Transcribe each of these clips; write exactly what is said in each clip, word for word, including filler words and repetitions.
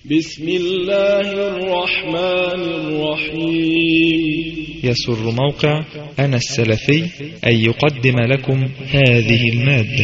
بسم الله الرحمن الرحيم. يسر موقع أنا السلفي أن يقدم لكم هذه المادة.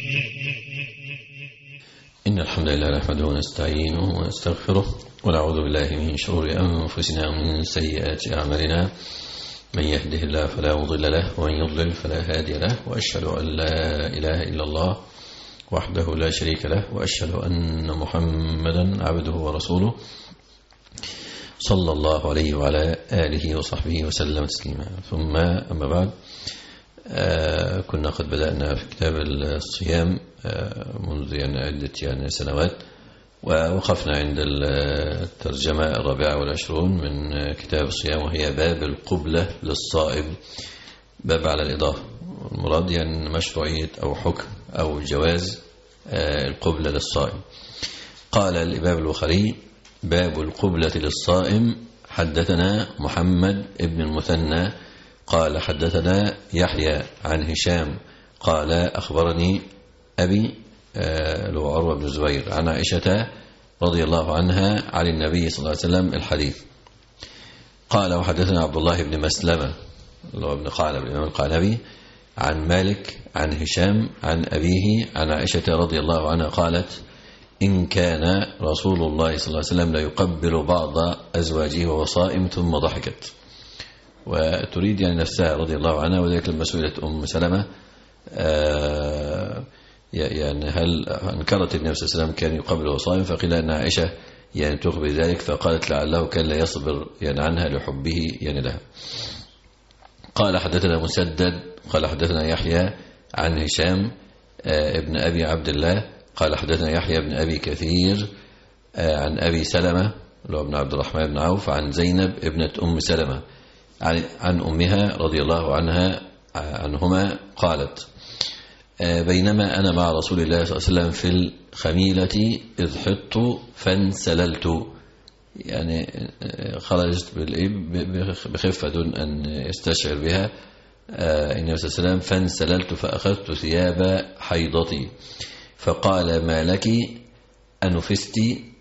إن الحمد لله نحمده ونستعينه ونستغفره ونعوذ بالله من شرور أنفسنا ومن سيئات أعمالنا. من يهده الله فلا مضل له ومن يضلل فلا هادي له، وأشهد أن لا إله إلا الله وحده لا شريك له، وأشهد أن محمدا عبده ورسوله صلى الله عليه وعلى آله وصحبه وسلم تسليما. ثم أما بعد، آه كنا قد بدأنا في كتاب الصيام آه منذ يعني عدة يعني سنوات، ووقفنا عند الترجمة الرابعة والعشرون من كتاب الصيام، وهي باب القبلة للصائم، باب على الإضافة. المراد يعني مشروعية أو حكم أو جواز القبلة للصائم. قال الإمام البخاري: باب القبلة للصائم. حدثنا محمد ابن المثنى قال حدثنا يحيى عن هشام قال أخبرني أبي له عروة بن الزبير عن عائشة رضي الله عنها عن النبي صلى الله عليه وسلم الحديث. قال: وحدثنا عبد الله بن مسلمة اللي هو ابن قعنب الإمام القعنبي عن مالك عن هشام عن أبيه عن عائشة رضي الله عنها قالت: إن كان رسول الله صلى الله عليه وسلم لا يقبل بعض أزواجه وهو صائم، ثم ضحكت. وتريد يعني نفسها رضي الله عنها، وذلك لما سئلت أم سلمة آه يعني هل انكرت النبي صلى الله عليه وسلم كان يقبل وهو صائم، فقيل أن عائشة يعني تخبر ذلك، فقالت لعله كان لا يصبر يعني عنها لحبه يعني لها. قال: حدثنا مسدد قال حدثنا يحيى عن هشام ابن أبي عبد الله قال حدثنا يحيى بن أبي كثير عن أبي سلمة اللي ابن عبد الرحمن بن عوف عن زينب ابنة أم سلمة عن, عن أمها رضي الله عنها عنهما قالت: بينما أنا مع رسول الله صلى الله عليه وسلم في الخميلة إذ حط فانسللت، يعني خرجت بخفة دون أن يستشعر بها النبي صلى الله عليه وسلم، فانسللت فأخذت ثياب حيضتي فقال: ما لك أنفست؟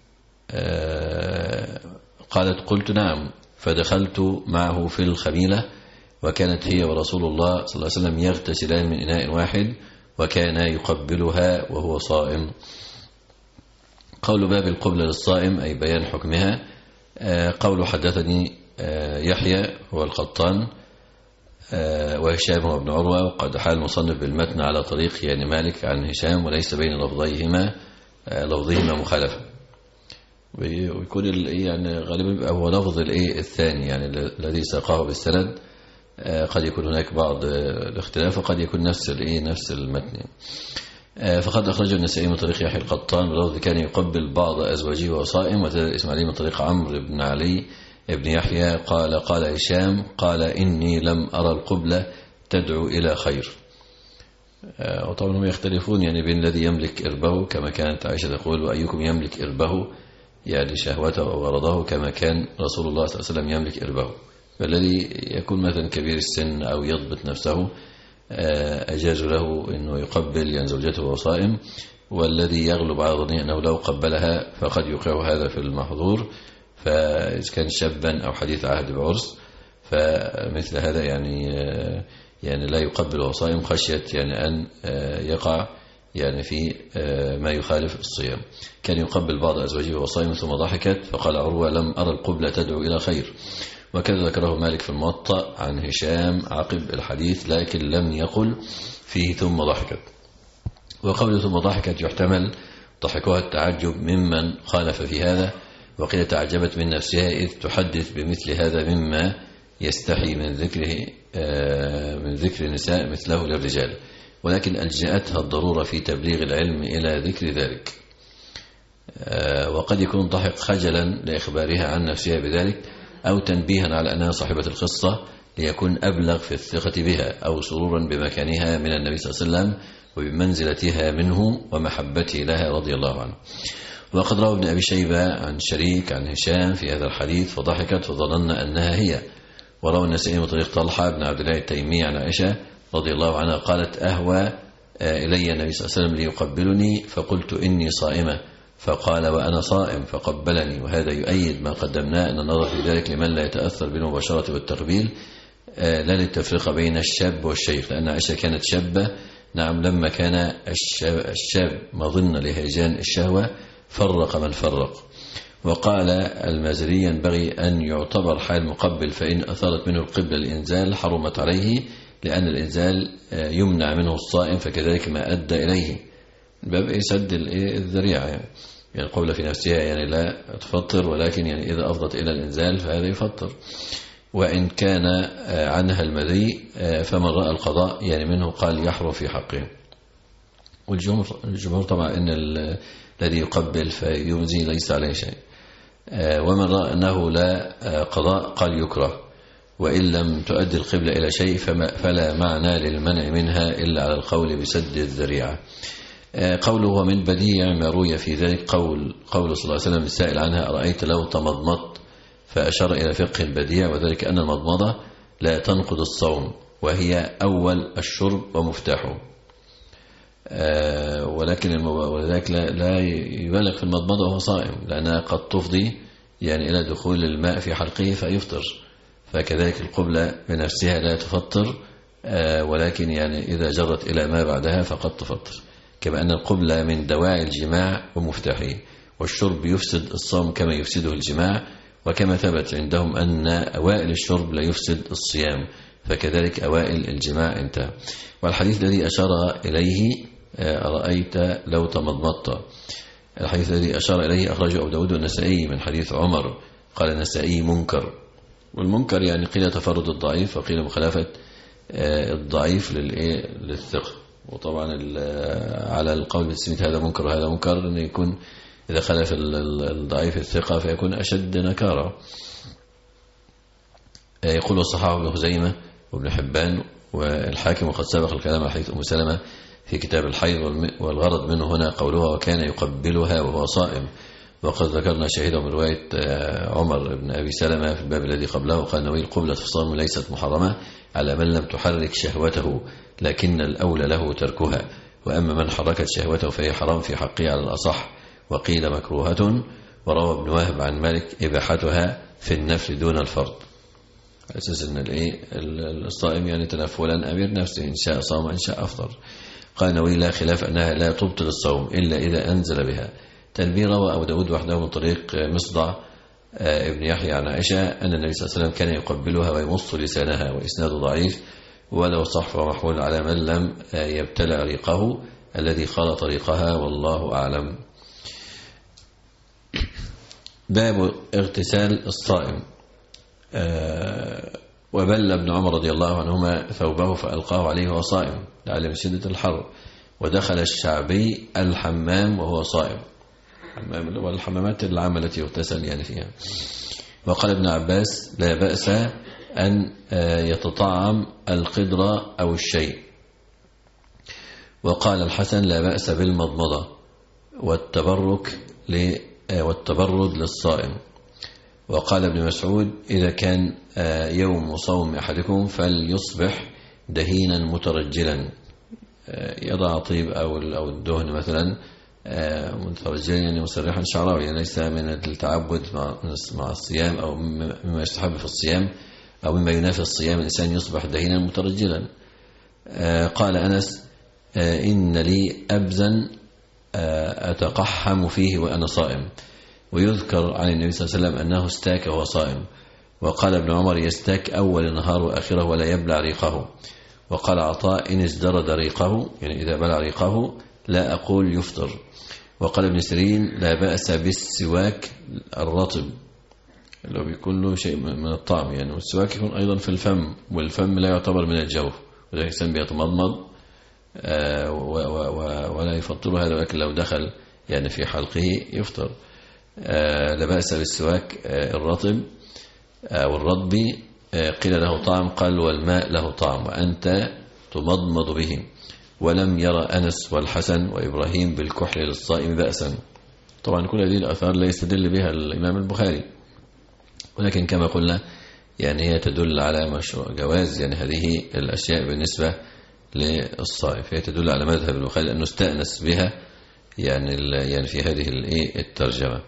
قالت: قلت: نعم. فدخلت معه في الخميلة، وكانت هي ورسول الله صلى الله عليه وسلم يغتسلان من إناء واحد، وكان يقبلها وهو صائم. قول باب القبلة للصائم أي بيان حكمها. قول حدثني يحيى هو القطان وهشام هو ابن عروة، وقد حال المصنف بالمتن على طريق يعني مالك عن هشام، وليس بين لفظيهما لفظهما مخالفة، ويكون يعني غالبا هو لفظ الايه الثاني يعني الذي ساقه بالسند. قد يكون هناك بعض الاختلاف، وقد يكون نفس الايه نفس المتن. فقد أخرج النسائي من طريق يحيى القطان بلفظ كان يقبل بعض أزواجه وهو صائم، وزاد الإسماعيلي من طريق عمرو بن علي ابن يحيى قال قال هشام قال: إني لم أرى القبلة تدعو إلى خير. وطبعا هم يختلفون يعني بين الذي يملك إربه كما كانت عائشة تقول: وأيكم يملك إربه يعني شهوته وغرضه كما كان رسول الله صلى الله عليه وسلم يملك إربه. فالذي يكون مثلا كبير السن أو يضبط نفسه أجاز له أنه يقبل يعني زوجته وهو صائم، والذي يغلب على ظنه أنه لو قبلها فقد يوقع هذا في المحظور، فإذا كان شابا أو حديث عهد بعرس فمثل هذا يعني يعني لا يقبل وهو صائم، خشية يعني أن يقع يعني في ما يخالف الصيام. كان يقبل بعض أزواجه وهو صائم ثم ضحكت، فقال عروة: لم أرى القبلة تدعو إلى خير. وكذا ذكره مالك في الموطأ عن هشام عقب الحديث، لكن لم يقل فيه ثم ضحكت. وقوله ثم ضحكت يحتمل ضحكها التعجب ممن خالف في هذا، وقيل تعجبت من نفسها إذ تحدث بمثل هذا مما يستحي من ذكره من ذكر النساء مثله للرجال، ولكن ألجأتها الضرورة في تبليغ العلم إلى ذكر ذلك. وقد يكون ضحك خجلا لإخبارها عن نفسها بذلك، أو تنبيها على أنها صاحبة القصة ليكون أبلغ في الثقة بها، أو سرورا بمكانها من النبي صلى الله عليه وسلم وبمنزلتها منه ومحبته لها رضي الله عنه. وقد روى ابن أبي شيبة عن شريك عن هشام في هذا الحديث فضحكت فظننا أنها هي. وروى النسائي من طريق طلحة بن عبد الله التيمي عن عائشة رضي الله عنها قالت: أهوى إلي النبي صلى الله عليه وسلم ليقبلني فقلت إني صائمة، فقال وأنا صائم فقبلني. وهذا يؤيد ما قدمناه أن النظر في ذلك لمن لا يتأثر بالمباشرة والتقبيل لا للتفرقة بين الشاب والشيخ، لأن عائشة كانت شابة نعم لما كان الشاب مظن لهيجان الشهوة فرق من فرق. وقال المازري ينبغي أن يعتبر حال مقبل، فإن أثارت منه القبلة الإنزال حرمت عليه، لأن الإنزال يمنع منه الصائم، فكذلك ما أدى إليه باب يسد الذريعة يعني. يعني القبلة في نفسها يعني لا تفطر، ولكن يعني إذا أفضت إلى الإنزال فهذا يفطر. وإن كان عنها المذي فمن رأى القضاء يعني منه قال يحرم في حقه. والجمهور طبعا إن الذي يقبل فيمزي ليس عليه شيء. ومن رأى أنه لا قضاء قال يكره، وإن لم تؤدي القبلة إلى شيء فلا معنى للمنع منها إلا على القول بسد الذريعة. قوله ومن بديع ما روي في ذلك قول قول صلى الله عليه وسلم السائل عنها أرأيت لو تمضمضت، فأشار إلى فقه البديع، وذلك أن المضمضة لا تنقض الصوم وهي أول الشرب ومفتاحه. ولكن ولذلك لا يبالغ في المضمضة وهو صائم، لأنها قد تفضي يعني إلى دخول الماء في حلقه فيفطر. فكذلك القبلة بنفسها لا تفطر، ولكن يعني إذا جرت إلى ما بعدها فقد تفطر. كما أن القبلة من دواعي الجماع ومفتاحه، والشرب يفسد الصوم كما يفسده الجماع، وكما ثبت عندهم أن أوائل الشرب لا يفسد الصيام، فكذلك أوائل الجماع انتهى. والحديث الذي أشار إليه أرأيت لو تمضمضت، الحديث الذي أشار إليه أخرجه أبو داود والنسائي من حديث عمر، قال النسائي منكر. والمنكر يعني قيل تفرد الضعيف، وقيل مخالفة الضعيف للثقة. وطبعا على القول بالتسمية هذا منكر وهذا منكر، أن يكون إذا خالف الضعيف الثقة فيكون أشد نكارة. يقول الصحابة ابن خزيمة وابن حبان والحاكم، وقد سبق الكلام على حديث أم سلمة في كتاب الحيض، والغرض منه هنا قولها وكان يقبلها وهو صائم. وقد ذكرنا شاهده من رواية عمر بن أبي سلمة في الباب الذي قبله، قال نوي القبلة في الصوم ليست محرمة على من لم تحرك شهوته، لكن الأولى له تركها، وأما من حركت شهوته فهي حرام في حقه على الأصح، وقيل مكروهة. وروى ابن وهب عن مالك إباحتها في النفل دون الفرض، أساس أن الصائم يعني تنفلا أمير نفسه، إن شاء صام إن شاء أفطر. قال نووي لا خلاف أنها لا تبطل الصوم إلا إذا أنزل بها. تنبيه روى أبو داود وحده من طريق مصدع ابن يحيى عن عائشة أن النبي صلى الله عليه وسلم كان يقبلها ويمص لسانها، وإسناده ضعيف، ولو صح ومحمول على من لم يبتلع ريقه الذي خلط ريقها، والله أعلم. باب اغتسال الصائم. وبل ابن عمر رضي الله عنهما ثوبه فألقاه عليه وهو صائم لعل من شدة الحر، ودخل الشعبي الحمام وهو صائم، والحمامات العامة التي يغتسل يعني فيها. وقال ابن عباس لا بأس أن يتطعم القدرة أو الشيء. وقال الحسن لا بأس بالمضمضة والتبرك والتبرد للصائم. وقال ابن مسعود إذا كان يوم صوم أحدكم فليصبح دهينا مترجلا، يضع طيب أو الدهن مثلا مترجلا يعني مسرحا شعره، يعني ليس من التعبد مع الصيام أو مما يستحب في الصيام أو مما ينافي الصيام الإنسان يصبح دهينا مترجلا. قال أنس إن لي أبزا أتقحم فيه وأنا صائم. ويذكر عن النبي صلى الله عليه وسلم أنه استاك وهو صائم. وقال ابن عمر يستاك أول النهار وآخره ولا يبلع ريقه. وقال عطاء إن ازدرد ريقه يعني إذا بلع ريقه لا أقول يفطر. وقال ابن سيرين لا بأس بالسواك الرطب اللي بيكون له شيء من الطعم يعني، والسواك يكون أيضا في الفم، والفم لا يعتبر من الجوف، وذلك الإنسان بيتمضمض ولا يفطر هذا، ولكن لو دخل يعني في حلقه يفطر. لا بأس بالسواك الرطب أو الرطب قيل له طعم، قال والماء له طعم وأنت تمضمض به. ولم يرى أنس والحسن وإبراهيم بالكحل للصائم بأسا. طبعا كل هذه الأثار لا يستدل بها الإمام البخاري، ولكن كما قلنا يعني هي تدل على مشروع جواز يعني هذه الأشياء بالنسبة للصائم، فهي تدل على مذهب البخاري أنه استأنس بها يعني يعني في هذه الترجمة.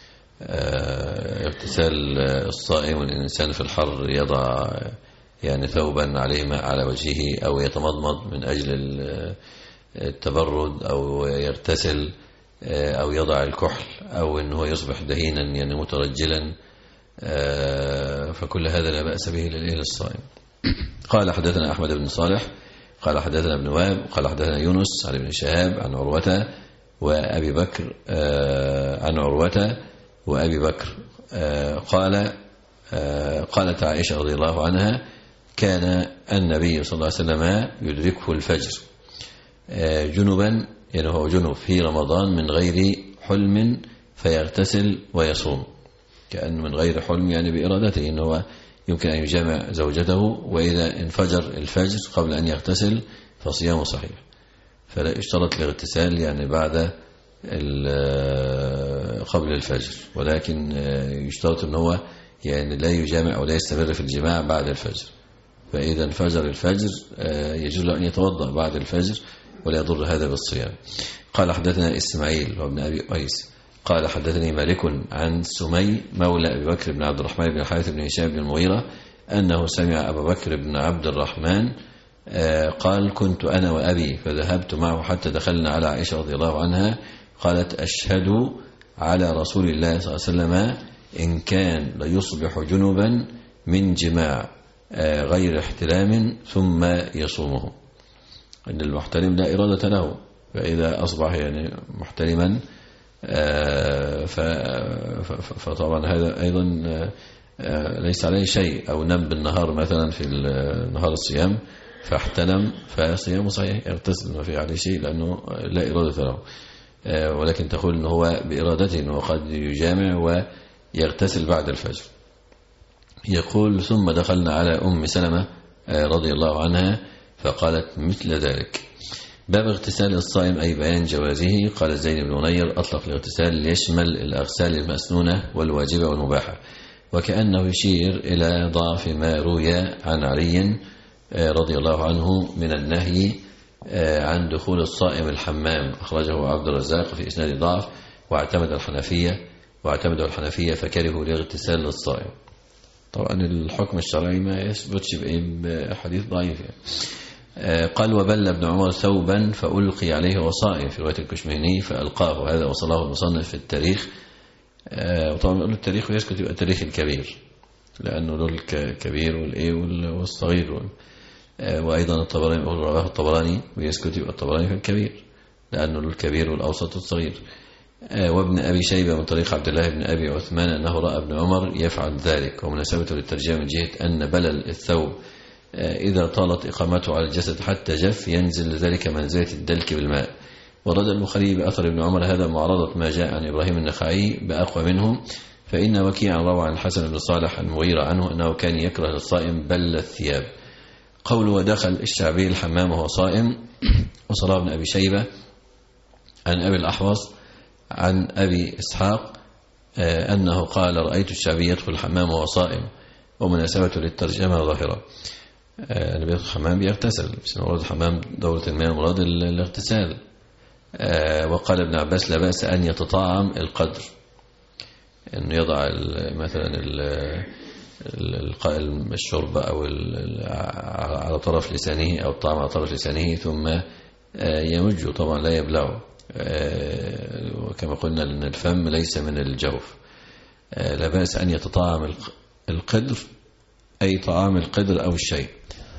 اغتسال الصائم والإنسان في الحر يضع يعني ثوبا عليه ماء على وجهه أو يتمضمض من أجل التبرد أو يغتسل أو يضع الكحل أو أنه يصبح دهينا يعني مترجلا، فكل هذا لا بأس به للصائم. قال حدثنا أحمد بن صالح قال حدثنا ابن وهب قال حدثنا يونس عن ابن شهاب عن عروة وأبي بكر عن عروة وأبي بكر قال قالت عائشة رضي الله عنها كان النبي صلى الله عليه وسلم يدركه الفجر جنبا، يعني هو جنب في رمضان من غير حلم فيغتسل ويصوم، كأن من غير حلم يعني بإرادته أنه يمكن أن يجامع زوجته، وإذا انفجر الفجر قبل أن يغتسل فصيامه صحيح، فلا يشترط الاغتسال يعني بعد قبل الفجر، ولكن يشترط أنه يعني لا يجامع أو لا يستمر في الجماع بعد الفجر. فإذا انفجر الفجر يجوز له أن يتوضأ بعد الفجر ولا يضر هذا بالصيام. قال حدثنا إسماعيل وابن أبي قيس قال حدثني مالك عن سمي مولى أبي بكر بن عبد الرحمن بن الحارث بن هشام بن المغيرة أنه سمع أبا بكر بن عبد الرحمن قال كنت أنا وأبي فذهبت معه حتى دخلنا على عائشة رضي الله عنها قالت أشهد على رسول الله صلى الله عليه وسلم إن كان ليصبح جنبا من جماع غير احتلام ثم يصومه، إن المحتلم لا إرادة له، فإذا أصبح يعني محتلما فطبعا هذا أيضا ليس عليه شيء، أو نم بالنهار مثلا في نهار الصيام فاحتلم فصيامه صحيح يغتسل ما في عليه شيء لأنه لا إرادة له، ولكن تقول أنه هو بإرادته أنه قد يجامع ويغتسل بعد الفجر. يقول ثم دخلنا على أم سلمة رضي الله عنها فقالت مثل ذلك. باب اغتسال الصائم أي بيان جوازه. قال زين بن نير أطلق الاغتسال ليشمل الأغسال المسنونة والواجبة والمباحة، وكأنه يشير إلى ضعف ما روي عن علي رضي الله عنه من النهي عن دخول الصائم الحمام، أخرجه عبد الرزاق في إسناد ضعف، واعتمد الحنفية واعتمد الحنفية فكرهوا الاغتسال للصائم. طبعا الحكم الشرعي ما يثبتش بحديث ضعيف يعني. قال وبل ابن عمر ثوبا فألقي عليه وصائم في رواية الكشمهني فألقاه، هذا وصله المصنف في التاريخ. وطبعا نقول التاريخ ويسكت يبقى التاريخ الكبير لأنه له الكبير والإيه والصغير، وأيضا الطبراني يقول رواه الطبراني ويسكت يبقى الطبراني في الكبير لأنه له الكبير والأوسط والصغير. وابن أبي شيبة من طريق عبد الله بن أبي عثمان أنه رأى ابن عمر يفعل ذلك، ومناسبته للترجمة من جهة أن بلل الثوب إذا طالت إقامته على الجسد حتى جف ينزل ذلك منزلة الدلك بالماء. ورد البخاري بأثر ابن عمر هذا معارضة ما جاء عن إبراهيم النخعي بأقوى منه، فإن وكيعا روى عن الحسن بن صالح المغيرة عنه أنه كان يكره للصائم بل الثياب. قول ودخل الشعبي الحمام وهو صائم. وصلى ابن أبي شيبة عن أبي الأحوص عن أبي إسحاق أنه قال رأيت الشعبي يدخل الحمام وهو صائم، ومناسبته للترجمة ظاهرة. النبي يدخل الحمام بيغتسل، بس مراد الحمام دورة الماء مراد الاغتسال. وقال ابن عباس لا بأس أن يتطعم القدر، أنه يضع مثلا الشرب أو على طرف لسانه أو الطعام على طرف لسانه ثم يمجه، طبعا لا يبلعه، وكما قلنا أن الفم ليس من الجوف. لا بأس أن يتطعم القدر أي طعام القدر أو الشيء.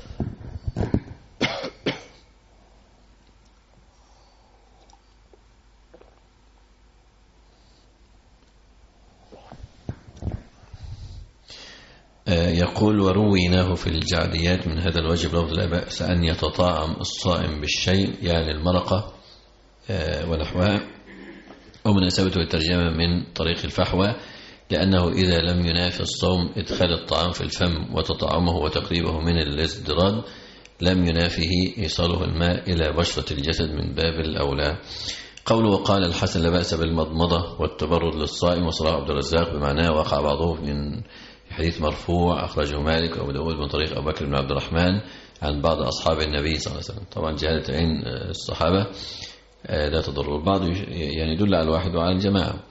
يقول ورويناه في الجعديات من هذا الوجب لفظ لا بأس أن يتطعم الصائم بالشيء يعني المرقة ونحوها، ومناسبته الترجمة من طريق الفحوى لأنه إذا لم ينافي الصوم إدخال الطعام في الفم وتطعمه وتقريبه من الازدراد لم ينافيه إيصاله الماء إلى بشرة الجسد من باب الأولى. قوله وقال الحسن لا بأس بالمضمضة والتبرد للصائم، وصلاه عبد الرزاق بمعناه وقع بعضه من حديث مرفوع أخرجه مالك وأبو داود من طريق أبو بكر بن عبد الرحمن عن بعض أصحاب النبي صلى الله عليه وسلم. طبعا جهالة عين الصحابة لا تضر. البعض يعني يدل على الواحد وعلى الجماعة،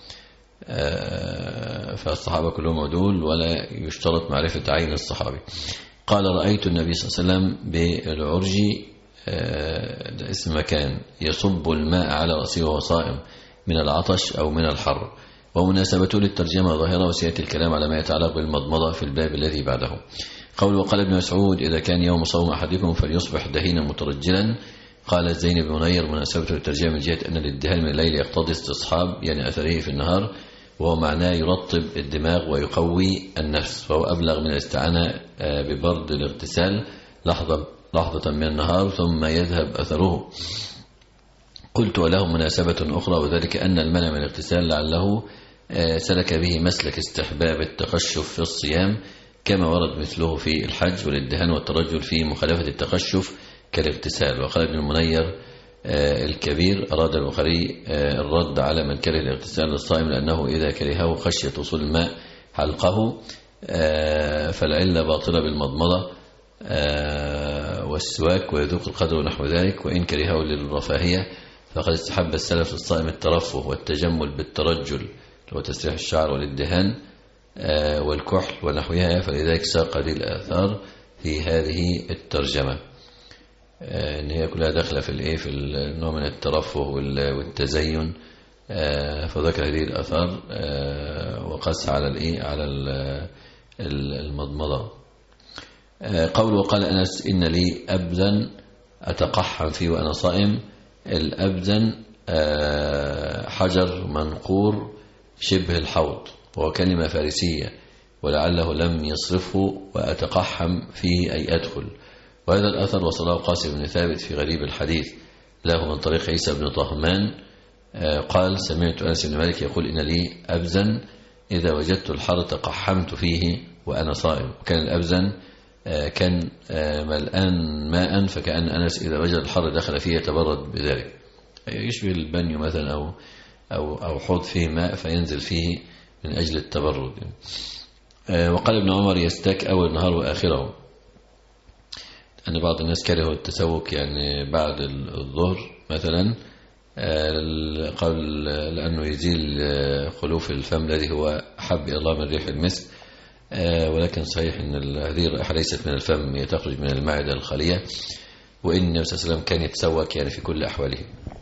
فالصحابة كلهم عدول ولا يشترط معرفة عين الصحابي. قال رأيت النبي صلى الله عليه وسلم بالعرج، ده اسم مكان، يصب الماء على رأسه وهو صائم من العطش أو من الحر. ومناسبته للترجمة ظاهرة، وسيأتي الكلام على ما يتعلق بالمضمضة في الباب الذي بعده. قول وقال ابن مسعود إذا كان يوم صوم أحدكم فليصبح دهينا مترجلا. قال زينب بن منير مناسبته للترجمة من جهة أن الادهان من الليل يقتضي استصحاب يعني أثره في النهار، وهو معناه يرطب الدماغ ويقوي النفس، فهو أبلغ من الاستعانة ببرد الاغتسال لحظة لحظة من النهار ثم يذهب أثره. قلت وله مناسبة أخرى، وذلك أن المنع من الاغتسال لعله سلك به مسلك استحباب التقشف في الصيام، كما ورد مثله في الحج، والادهان والترجل في مخالفة التقشف كالاغتسال. وقال ابن المنير الكبير أراد البخاري الرد على من كره الاغتسال للصائم، لأنه إذا كرهه خشية وصول الماء حلقه، فالعلة باطلة بالمضمضة والسواك ويذوق القدر ونحو ذلك. وإن كرهه للرفاهية فقد استحب السلف الصائم الترفه والتجمل بالترجل وتسريح الشعر والادهان والكحل ونحوها، فلذلك ساق هذه الآثار في هذه الترجمة، ان هي كلها داخله في الايه في النوع من الترفه والتزين، فذكر هذه الاثار وقص على الايه على المضمضه. قول وقال انس ان لي ابدا اتقحم فيه وانا صائم. الابدن حجر منقور شبه الحوض، وهو كلمه فارسيه ولعله لم يصرفه، واتقحم فيه اي ادخل. وهذا الأثر وصله قاسم بن ثابت في غريب الحديث له من طريق عيسى بن طهمان قال سمعت أنس بن مالك يقول إن لي أبزن إذا وجدت الحر تقحمت فيه وأنا صائم. وكان الأبزن كان ملآن ماء، فكأن أنس إذا وجد الحر دخل فيه يتبرد بذلك، يشبه البنيو مثلا أو أو أو حوض فيه ماء فينزل فيه من أجل التبرد. وقال ابن عمر يستاك أول النهار وآخره، أن بعض الناس كرهوا التسوك يعني بعد الظهر مثلا، قال لأنه يزيل خلوف الفم الذي هو حب إلى الله من ريح المسك، ولكن صحيح أن هذه الرائحة ليست من الفم، هي تخرج من المعدة الخالية، وإن النبي صلى الله عليه وسلم كان يتسوك يعني في كل أحواله.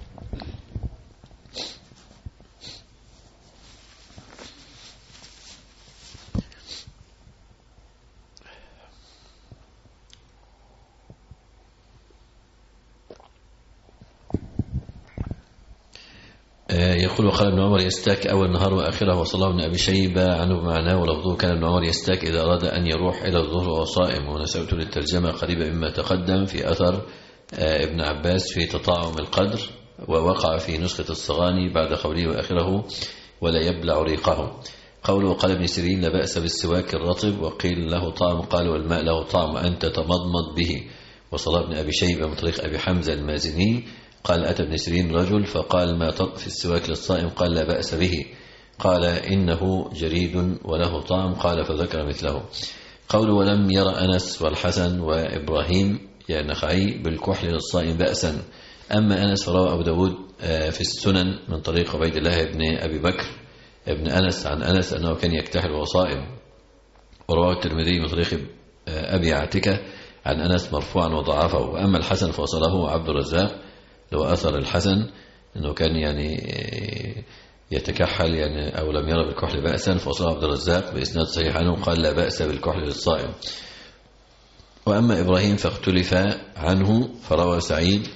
يقول وقال ابن عمر يستاك أول النهار وآخره، وصلاه ابن أبي شيبة عنه بمعناه ولفظه كان ابن عمر يستاك إذا أراد أن يروح إلى الظهر وهو صائم. ونسبته للترجمة قريبة مما تقدم في أثر ابن عباس في تطاعم القدر، ووقع في نسخة الصغاني بعد قوله وآخره ولا يبلع ريقه. قوله وقال ابن سيرين لا بأس بالسواك الرطب، وقيل له طعم، قال والماء له طعم أنت تمضمض به. وصلاه ابن أبي شيبة من طريق أبي حمزة المازني قال أتى ابن سيرين رجل فقال ما تطف في السواك للصائم؟ قال لا بأس به. قال إنه جريد وله طعم، قال فذكر مثله. قول ولم يرى أنس والحسن وإبراهيم يعني النخعي بالكحل للصائم بأسا. أما أنس فروى أبو داود في السنن من طريق عبيد الله بن أبي بكر ابن أنس عن أنس أنه كان يكتحل وهو صائم. ورواه الترمذي من طريق أبي عتكة عن أنس مرفوعا وضعفه. وأما الحسن فوصله عبد الرزاق لو أثر الحسن أنه كان يعني يتكحل يعني أو لم يرى بالكحل بأسا، فوصله عبد الرزاق بإسناد صحيح عنه قال لا بأس بالكحل للصائم. وأما إبراهيم فاختلف عنه، فروى سعيد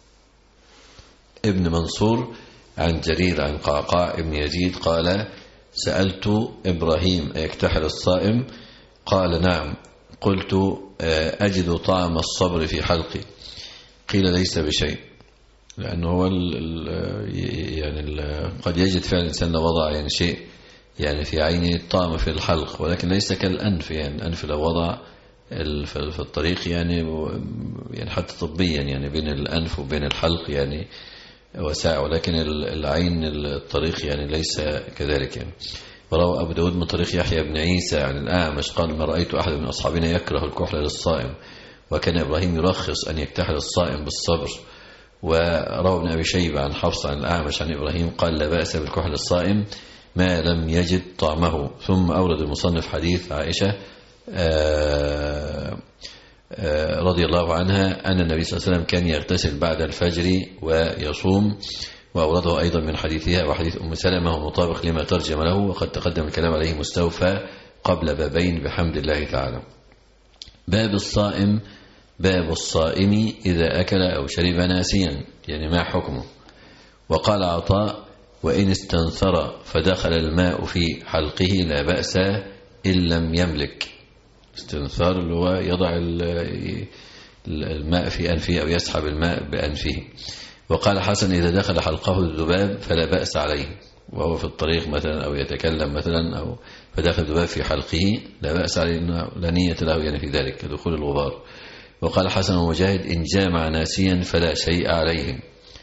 ابن منصور عن جرير عن قعقاع ابن يزيد قال سألت إبراهيم أيكتحل الصائم؟ قال نعم. قلت أجد طعم الصبر في حلقي؟ قيل ليس بشيء، لأنه هو ال ال يعني ال قد يجد فعلا الإنسان لو وضع يعني شيء يعني في عينه طعم في الحلق، ولكن ليس كالأنف، يعني الأنف لو وضع في الطريق يعني يعني حتى طبيا يعني بين الأنف وبين الحلق يعني وساع، ولكن العين الطريق يعني ليس كذلك يعني. وروى أبو داود من طريق يحيى بن عيسى عن الأعمش قال ما رأيت أحد من أصحابنا يكره الكحل للصائم، وكان إبراهيم يرخص أن يكتحل الصائم بالصبر. وروى ابن أبي شيبة عن حفص عن الأعمش عن إبراهيم قال لا بأس بالكحل الصائم ما لم يجد طعمه. ثم أورد المصنف حديث عائشة آآ آآ رضي الله عنها أن النبي صلى الله عليه وسلم كان يغتسل بعد الفجر ويصوم، وأورده أيضا من حديثها وحديث أم سلمة ومطابق لما ترجم له، وقد تقدم الكلام عليه مستوفى قبل بابين بحمد الله تعالى. باب الصائم. باب الصائم إذا أكل أو شرب ناسيا، يعني ما حكمه. وقال عطاء وإن استنثر فدخل الماء في حلقه لا بأس إن لم يملك. استنثار اللي هو يضع الماء في أنفه أو يسحب الماء بأنفه. وقال حسن إذا دخل حلقه الذباب فلا بأس عليه، وهو في الطريق مثلا أو يتكلم مثلا أو فدخل الذباب في حلقه لا بأس عليه، لا نية له يعني في ذلك دخول الغبار. وقال حسن ومجاهد إن جامع ناسيا فلا شيء عليهم،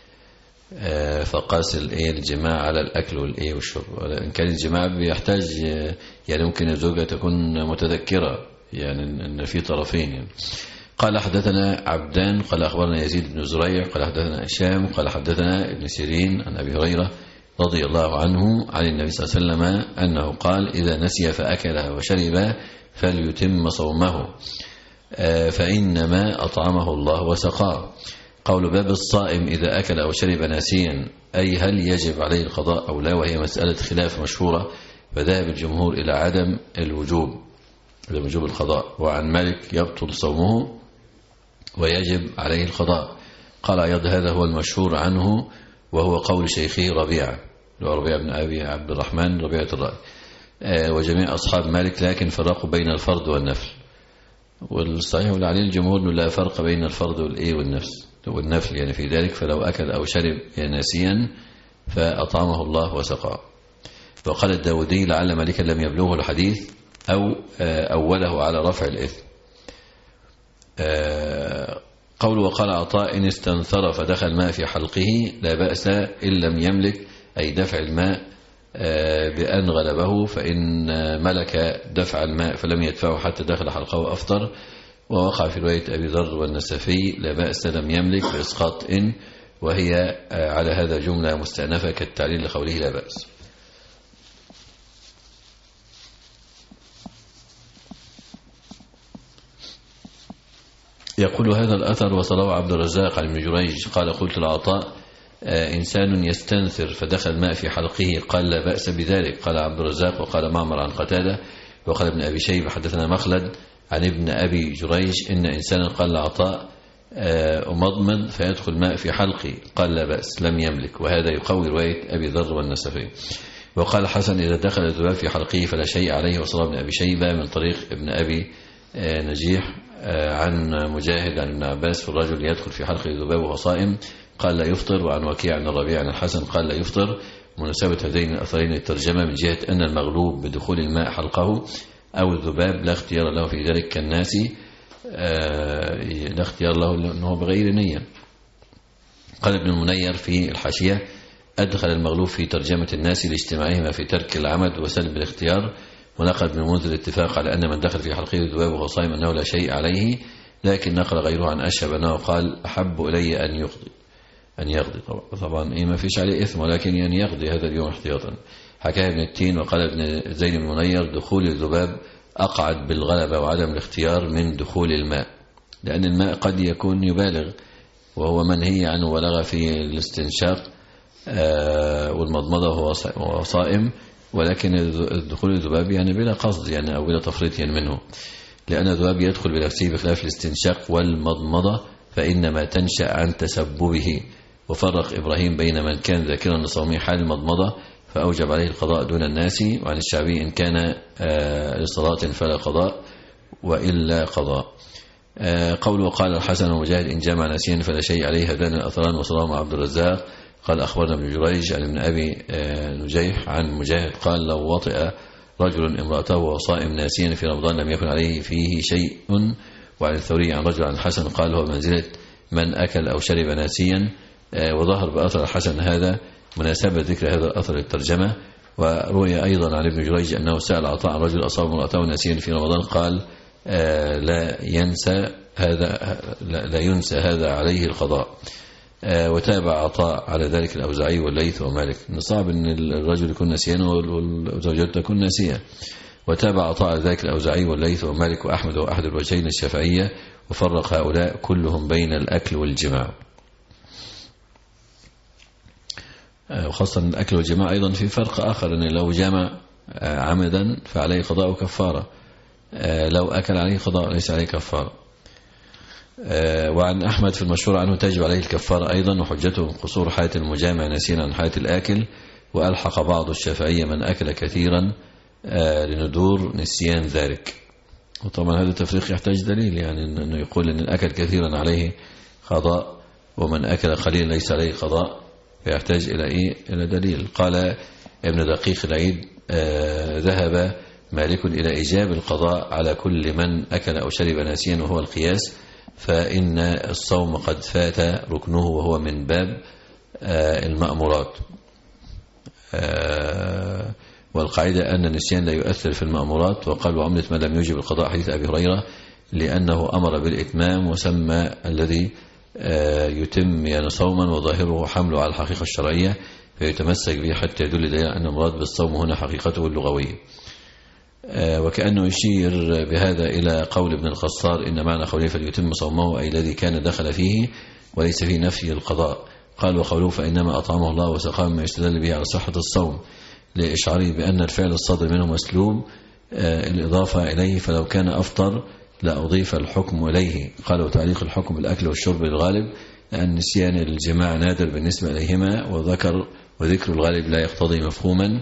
فقاس الجماع على الأكل والإيه والشرب. إن كان الجماع بيحتاج يعني ممكن الزوجة تكون متذكرة، يعني أن في طرفين يعني. قال حدثنا عبدان قال أخبرنا يزيد بن زريع قال حدثنا هشام قال حدثنا ابن سيرين عن أبي هريرة رضي الله عنه عن النبي صلى الله عليه وسلم أنه قال إذا نسي فأكل وشرب فليتم صومه فإنما أطعمه الله وسقاه. قول باب الصائم إذا أكل أو شرب ناسيا أي هل يجب عليه القضاء أو لا، وهي مسألة خلاف مشهورة، فذهب الجمهور إلى عدم الوجوب إلى وجوب القضاء، وعن مالك يبطل صومه ويجب عليه القضاء. قال عياض هذا هو المشهور عنه وهو قول شيخه ربيعة ربيعة بن أبي عبد الرحمن ربيعة الرأي وجميع أصحاب مالك، لكن فرقوا بين الفرض والنفل. والصحيح عليه الجمهور أنه لا فرق بين الفرض والإيه والنفس والنفل يعني في ذلك، فلو أكل أو شرب ناسيا فأطعمه الله وسقاه. وقال الداودي لعل مالكا لم يبلغه الحديث أو أوله على رفع الإثم. قول وقال عطاء إن استنثر فدخل الماء في حلقه لا بأس إن لم يملك، أي دفع الماء بأن غلبه، فإن ملك دفع الماء فلم يدفعه حتى دخل حلقه أفطر. ووقع في رواية أبي ذر والنسفي لا بأس لم يملك بإسقاط إن، وهي على هذا جملة مستأنفة كالتعليل لقوله لا بأس. يقول هذا الأثر وصلاه عبد الرزاق عن ابن جريج قال قلت العطاء إنسان يستنثر فدخل الماء في حلقه قال لا بأس بذلك. قال عبد الرزاق وقال معمر عن قتادة وقال ابن أبي شيبة حدثنا مخلد عن ابن أبي جريج إن إنسانا قال لعطاء أمضمض فيدخل الماء في حلقي قال لا بأس لم يملك، وهذا يقوي رواية أبي ذر والنسفي. وقال حسن إذا دخل الذباب في حلقه فلا شيء عليه، وصلى ابن أبي شيبة من طريق ابن أبي نجيح عن مجاهد عن ابن عباس في الرجل يدخل في حلقه الذباب وهو صائم قال لا يفطر، وعن وكيع عن الربيع عن الحسن قال لا يفطر. مناسبة هذين الأثرين الترجمة من جهة أن المغلوب بدخول الماء حلقه أو الذباب لا اختيار له في ذلك كالناس، لا اختيار له أنه بغير نية. قال ابن المنير في الحاشية أدخل المغلوب في ترجمة الناس لاجتماعهما في ترك العمد وسلب الاختيار، ونقل ابن المنذر الاتفاق على أن من دخل في حلقه الذباب وهو صائم أنه لا شيء عليه، لكن نقل غيره عن أشهب أنه قال أحب إلي أن يقضي أن يقضي طبعا إيه ما فيش عليه إثم، ولكن يعني يقضي هذا اليوم احتياطا. حكاه ابن التين وقال ابن زين بن منير دخول الذباب أقعد بالغلبة وعدم الاختيار من دخول الماء، لأن الماء قد يكون يبالغ وهو منهي عنه بلغ في الاستنشاق والمضمضة وهو صائم، ولكن الدخول الذباب يعني بلا قصد يعني أو بلا تفريط يعني منه، لأن الذباب يدخل بنفسه بخلاف الاستنشاق والمضمضة فإنما تنشأ عن تسببه. وفرق إبراهيم بين من كان ذاكرا لصومه حال المضمضة فأوجب عليه القضاء دون الناس، وعن الشعبي إن كان لصلاة فلا قضاء وإلا قضاء. قول وقال الحسن ومجاهد إن جامع ناسيا فلا شيء عليه، هذان الأثران وصلاهم عبد الرزاق قال أخبرنا ابن جريج عن ابن أبي نجيح عن مجاهد قال لو وطئ رجل امرأته وهو صائم ناسيا في رمضان لم يكن عليه فيه شيء. وعن الثوري عن رجل عن الحسن قال هو منزلة من أكل أو شرب ناسيا. وظهر بأثر الحسن هذا مناسبة ذكر هذا الأثر الترجمة. وروي أيضا عن ابن جريج أنه سأل عطاء عن رجل أصاب امرأته ناسيا في رمضان قال لا ينسى هذا لا ينسى هذا عليه القضاء. وتابع عطاء على ذلك الأوزاعي والليث ومالك. صعب أن الرجل يكون نسيان وزوجته تكون ناسية. وتابع عطاء على ذلك الأوزاعي والليث ومالك وأحمد وأحد الوجهين الشافعية، وفرق هؤلاء كلهم بين الأكل والجماع. وخاصة الأكل والجماع أيضا في فرق آخر، أن لو جمع عمدا فعليه قضاء وكفارة، لو أكل عليه قضاء ليس عليه كفارة. وعن أحمد في المشهور عنه تجب عليه الكفارة أيضا، وحجته قصور حياة المجامع ناسيا عن حياة الآكل. وألحق بعض الشافعية من أكل كثيرا لندور نسيان ذلك. وطبعا هذا التفريق يحتاج دليل، يعني أنه يقول أن الأكل كثيرا عليه قضاء ومن أكل قليلا ليس عليه قضاء، فيحتاج إلى إيه؟ إلى دليل. قال ابن دقيق العيد آه ذهب مالك إلى إيجاب القضاء على كل من أكل أو شرب ناسيا، وهو القياس، فإن الصوم قد فات ركنه وهو من باب آه المأمورات. آه والقاعدة أن النسيان لا يؤثر في المأمورات. وقال وعملة من لم يجب القضاء حديث أبي هريرة، لأنه أمر بالإتمام وسمى الذي يتم يعني صوما وظاهره حمله على الحقيقة الشرعية، فيتمسك به حتى يدل دليل أن المراد بالصوم هنا حقيقته اللغوية. وكأنه يشير بهذا إلى قول ابن الخصار إن معنى قوله فليتم صومه أي الذي كان دخل فيه وليس فيه نفي القضاء. قال وقوله فإنما أطعمه الله وسقاه ما يستدل به على صحة الصوم، لإشعاره بأن الفعل الصادر منه مسلوب الإضافة إليه، فلو كان أفطر لا أضيف الحكم إليه. قال وتعليق الحكم بالأكل والشرب للغالب، لأن نسيان الجماع نادر بالنسبة إليهما، وذكر وذكر الغالب لا يقتضي مفهوما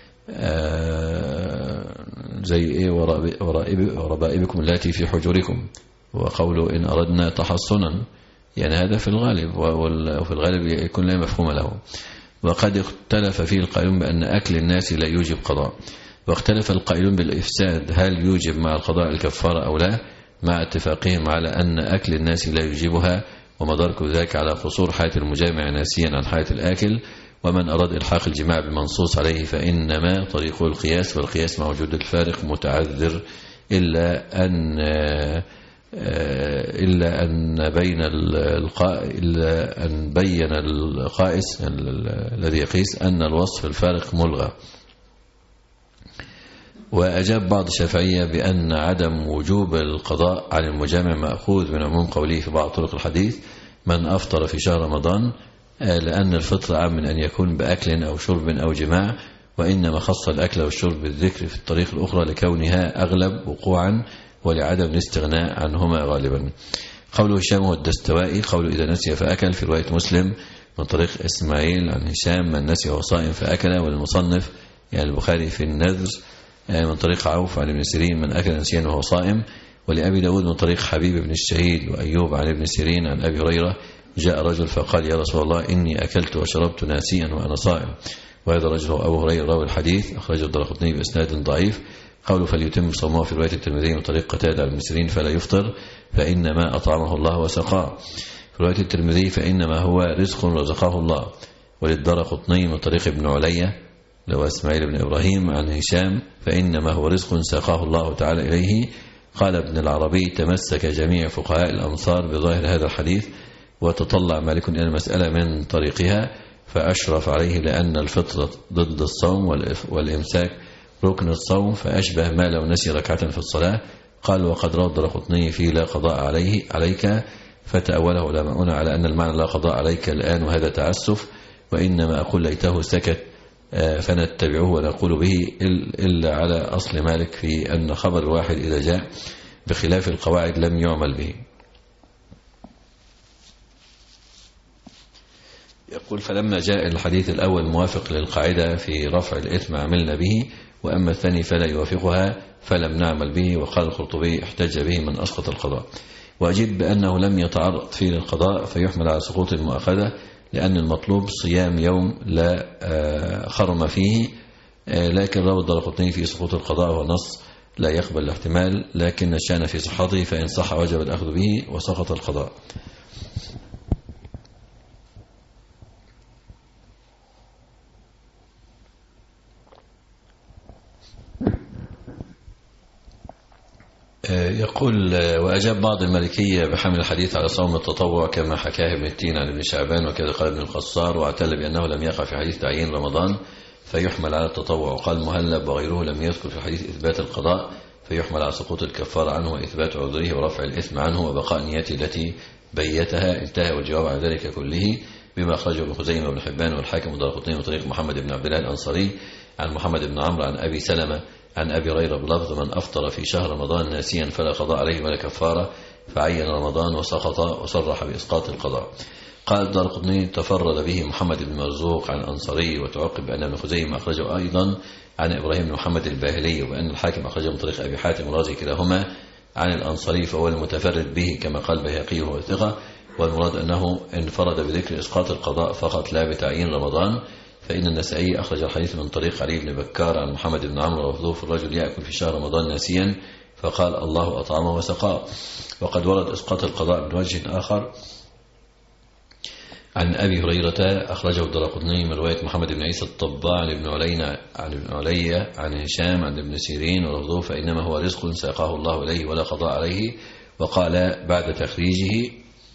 زي إيه وربائبكم التي في حجوركم، وقوله إن أردنا تحصنا، يعني هذا في الغالب، وفي الغالب يكون لا مفهوم له. وقد اختلف فيه القائلون بأن أكل الناس لا يوجب قضاء، واختلف القائلون بالإفساد هل يوجب مع القضاء الكفارة أو لا، مع اتفاقهم على أن أكل الناس لا يوجبها، ومدارك ذلك على قصور حياة المجامع ناسيا عن حياة الآكل. ومن أراد إلحاق الجماع بمنصوص عليه فإنما طريقه القياس، والقياس مع وجود الفارق متعذر، إلا أن إلا أن بين القائل إلا أن بين القائس الذي يقيس أن الوصف الفارق ملغى. وأجاب بعض الشافعية بأن عدم وجوب القضاء عن المجامع مأخوذ من عموم قوله في بعض طرق الحديث من أفطر في شهر رمضان، لأن الفطر عام من أن يكون بأكل أو شرب أو جماع، وإنما خص الأكل والشرب بالذكر في الطريق الأخرى لكونها أغلب وقوعا ولعدم الاستغناء عنهما غالبا. قوله هشام والدستوائي قوله إذا نسي فأكل في رواية مسلم من طريق إسماعيل عن هشام من نسي وهو صائم فأكل، والمصنف يعني البخاري في النذر من طريق عوف عن ابن سيرين من أكل نسيان وهو صائم، ولأبي داود من طريق حبيب بن الشهيد وأيوب عن ابن سيرين عن أبي هريرة جاء رجل فقال يا رسول الله إني أكلت وشربت ناسيا وأنا صائم. وهذا الرجل هو أبو هريرة راوي الحديث، أخرجه الدارقطني بإسناد ضعيف. قوله فليتم صومه في رواية الترمذي من طريق قتادة عن ابن سيرين فلا يفطر فإنما أطعمه الله وسقاه، في رواية الترمذي فإنما هو رزق رزقه الله. وللدارقطني من طريق ابن علية لو اسماعيل بن إبراهيم عن هشام فإنما هو رزق ساقاه الله تعالى إليه. قال ابن العربي تمسك جميع فقهاء الأمصار بظاهر هذا الحديث، وتطلع مالك إلى المسألة من طريقها فأشرف عليه، لأن الفطرة ضد الصوم والإمساك ركن الصوم، فأشبه ما لو نسي ركعة في الصلاة. قال وقد روى الدارقطني في لا قضاء عليه عليك، فتأوله علماؤنا على أن المعنى لا قضاء عليك الآن، وهذا تعسف، وإنما أقول ليته سكت فنتبعه ونقول به، إلا على أصل مالك في أن خبر الواحد إذا جاء بخلاف القواعد لم يعمل به. يقول فلما جاء الحديث الأول موافق للقاعدة في رفع الإثم عملنا به، وأما الثاني فلا يوافقها فلم نعمل به. وقال القرطبي احتج به من أسقط القضاء. وأجد بأنه لم يتعرض فيه للقضاء فيحمل على سقوط المؤاخذة، لأن المطلوب صيام يوم لا خرم فيه، لكن روى الدارقطني في سقوط القضاء ونص لا يقبل الاحتمال، لكن الشأن في صحته، فإن صح وجب الأخذ به وسقط القضاء. يقول وأجاب بعض المالكية بحمل الحديث على صوم التطوع كما حكاه ابن التين عن ابن شعبان وكذا قال ابن القصار، واعتل بأنه لم يقع في حديث تعيين رمضان فيحمل على التطوع. وقال مهلب وغيره لم يذكر في الحديث إثبات القضاء فيحمل على سقوط الكفارة عنه وإثبات عذره ورفع الإثم عنه وبقاء نيته التي بيتها. انتهى والجواب عن ذلك كله بما أخرجه ابن خزيمة وابن حبان والحاكم والدارقطني من طريق محمد بن عبد الله الأنصاري عن محمد بن عمرو عن أبي سلمة عن أبي هريرة بلفظ من أفطر في شهر رمضان ناسيا فلا قضاء عليه ولا كفارة، فعين رمضان وسقط وصرح بإسقاط القضاء. قال الدارقطني تفرد به محمد بن مرزوق عن الأنصاري، وتعقب بأن ابن خزيمة أخرجه أيضا عن إبراهيم بن محمد الباهلي، وأن الحاكم أخرجه من طريق أبي حاتم الرازي كلاهما عن الأنصاري فهو المتفرد به كما قال بهقي وهو ثقة. والمراد أنه انفرد بذكر إسقاط القضاء فقط لا بتعيين رمضان، فإن النسائي أخرج الحديث من طريق علي بن بكار عن محمد بن عمرو وفضوه في الرجل يأكل في شهر رمضان ناسيا فقال الله أطعمه وسقاه. وقد ورد إسقاط القضاء من وجه آخر عن أبي هريرة أخرجه الدارقطني من رواية محمد بن عيسى الطباع عن ابن علينا عن ابن علي عن هشام عن ابن سيرين ولفظه فإنما هو رزق ساقاه الله إليه ولا قضاء عليه. وقال بعد تخريجه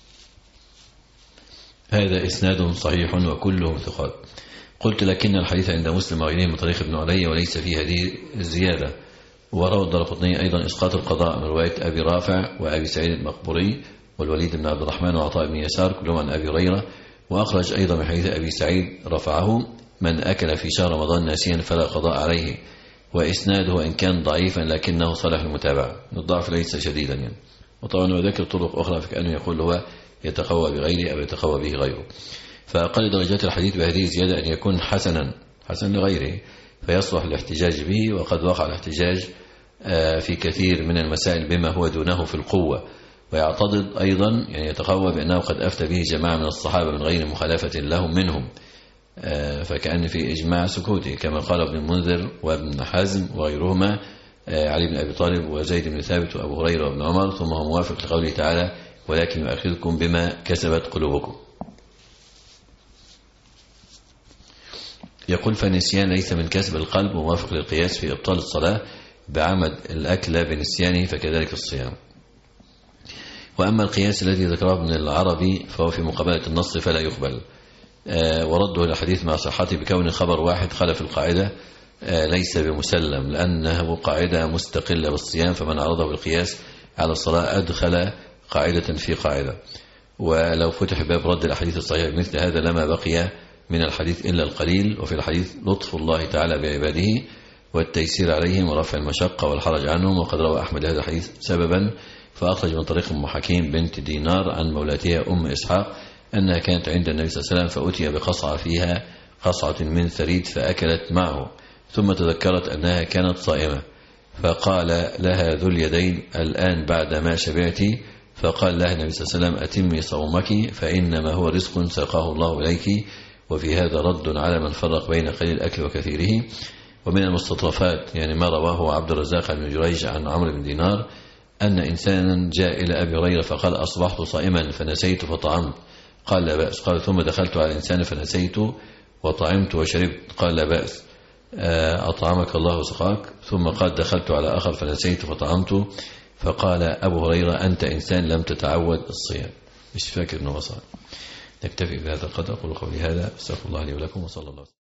هذا إسناد صحيح وكلهم ثقات. قلت لكن الحديث عند مسلم وغيره من طريق ابن علي وليس فيه هذه الزيادة. وروى الدارقطني أيضا إسقاط القضاء من رواية أبي رافع وأبي سعيد المقبوري والوليد بن عبد الرحمن وعطاء بن يسار كلهم عن أبي هريرة. وأخرج أيضا من حديث أبي سعيد رفعه من أكل في شهر رمضان ناسيا فلا قضاء عليه، وإسناده إن كان ضعيفا لكنه صالح المتابعة، الضعف ليس شديدا يعني. وطبعا وذكر طرق أخرى فكأنه يقول هو يتقوى بغيره أو يتقوى به غيره. فأقل درجات الحديث بهذه الزيادة أن يكون حسنا حسن لغيره فيصلح الاحتجاج به. وقد وقع الاحتجاج في كثير من المسائل بما هو دونه في القوة، ويعتضد أيضا يعني يتقوى بأنه قد أفتى به جماعة من الصحابة من غير مخالفة لهم منهم، فكأن في إجماع سكوتي كما قال ابن المنذر وابن حزم وغيرهما علي بن أبي طالب وزيد بن ثابت وأبو هريرة وابن عمر. ثم هو موافق لقوله تعالى ولكن يؤاخذكم بما كسبت قلوبكم. يقول فالنسيان ليس من كسب القلب، وموافق للقياس في إبطال الصلاة بعمد الأكل بنسيانه فكذلك الصيام. وأما القياس الذي ذكره ابن العربي فهو في مقابلة النص فلا يقبل، ورده الحديث مع صحته بكون خبر واحد خلف القاعدة ليس بمسلم، لأنه قاعدة مستقلة بالصيام، فمن عرضه بالقياس على الصلاة أدخل قاعدة في قاعدة. ولو فتح باب رد الأحاديث الصحيحة مثل هذا لما بقي من الحديث إلا القليل. وفي الحديث لطف الله تعالى بعباده والتيسير عليهم ورفع المشقة والحرج عنهم. وقد روى أحمد هذا الحديث سببا فأخرج من طريق أم حكيم بنت دينار عن مولاتها أم إسحاق أنها كانت عند النبي صلى الله عليه وسلم فأتي بقصعة فيها قصعة من ثريد فأكلت معه، ثم تذكرت أنها كانت صائمة فقال لها ذو اليدين الآن بعد ما شبعت؟ فقال لها النبي صلى الله عليه وسلم أتمي صومك فإنما هو رزق ساقاه الله إليك. وفي هذا رد على من فرق بين قليل الأكل وكثيره. ومن المستطرفات يعني ما رواه عبد الرزاق بن جريج عن عمرو بن دينار أن إنسانا جاء إلى أبي هريرة فقال أصبحت صائما فنسيت فطعمت، قال لا بأس. قال ثم دخلت على إنسان فنسيت وطعمت وشربت، قال لا بأس أطعمك الله وسقاك. ثم قال دخلت على آخر فنسيت فطعمت، فقال أبو هريرة أنت إنسان لم تتعود الصيام. مش فاكر أنه وصل. نكتفي بهذا القدر. أقول قولي هذا، استغفر الله لي ولكم، وصلى الله عليه وسلم.